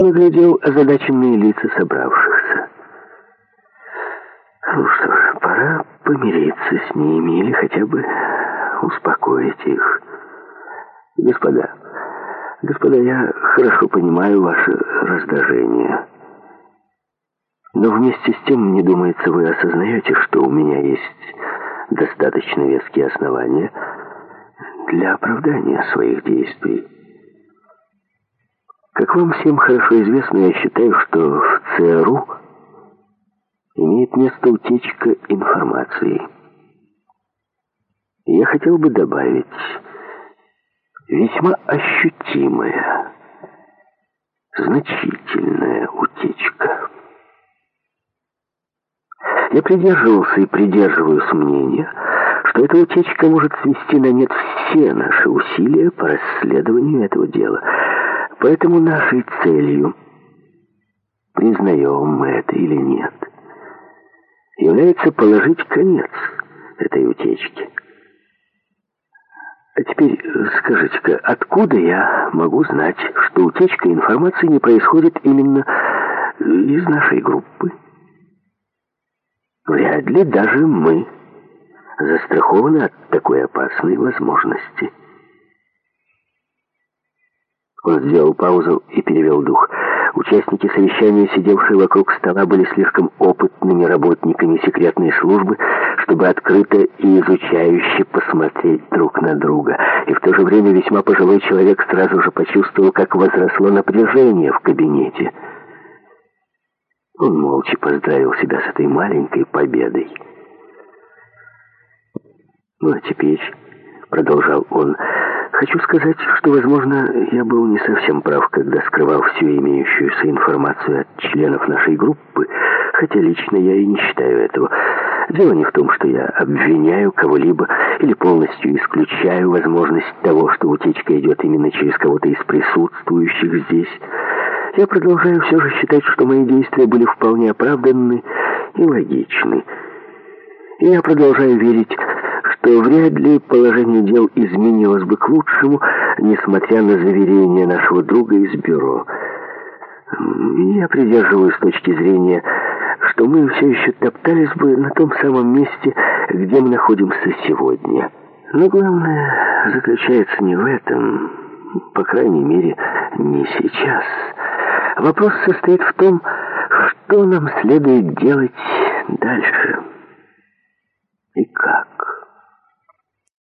Наглядел озадаченные лица собравшихся. Ну что ж, пора помириться с ними или хотя бы успокоить их. Господа, я хорошо понимаю ваше раздражение. Но вместе с тем, мне думается, вы осознаете, что у меня есть достаточно веские основания для оправдания своих действий. Как вам всем хорошо известно, я считаю, что в ЦРУ имеет место утечка информации. И я хотел бы добавить, весьма ощутимая, значительная утечка. Я придерживался и придерживаюсь мнения, что эта утечка может свести на нет все наши усилия по расследованию этого дела. Поэтому нашей целью, признаем мы это или нет, является положить конец этой утечке. А теперь скажите-ка, откуда я могу знать, что утечка информации не происходит именно из нашей группы? Вряд ли даже мы застрахованы от такой опасной возможности. Он сделал паузу и перевел дух. Участники совещания, сидевшие вокруг стола, были слишком опытными работниками секретной службы, чтобы открыто и изучающе посмотреть друг на друга. И в то же время весьма пожилой человек сразу же почувствовал, как возросло напряжение в кабинете. Он молча поздравил себя с этой маленькой победой. «Ну, а теперь», — продолжал он, — «хочу сказать, что, возможно, я был не совсем прав, когда скрывал всю имеющуюся информацию от членов нашей группы, хотя лично я и не считаю этого. Дело не в том, что я обвиняю кого-либо или полностью исключаю возможность того, что утечка идет именно через кого-то из присутствующих здесь. Я продолжаю все же считать, что мои действия были вполне оправданны и логичны. И я продолжаю верить, что вряд ли положение дел изменилось бы к лучшему, несмотря на заверения нашего друга из бюро. Я придерживаюсь точки зрения, что мы все еще топтались бы на том самом месте, где мы находимся сегодня. Но главное заключается не в этом, по крайней мере, не сейчас. Вопрос состоит в том, что нам следует делать дальше и как.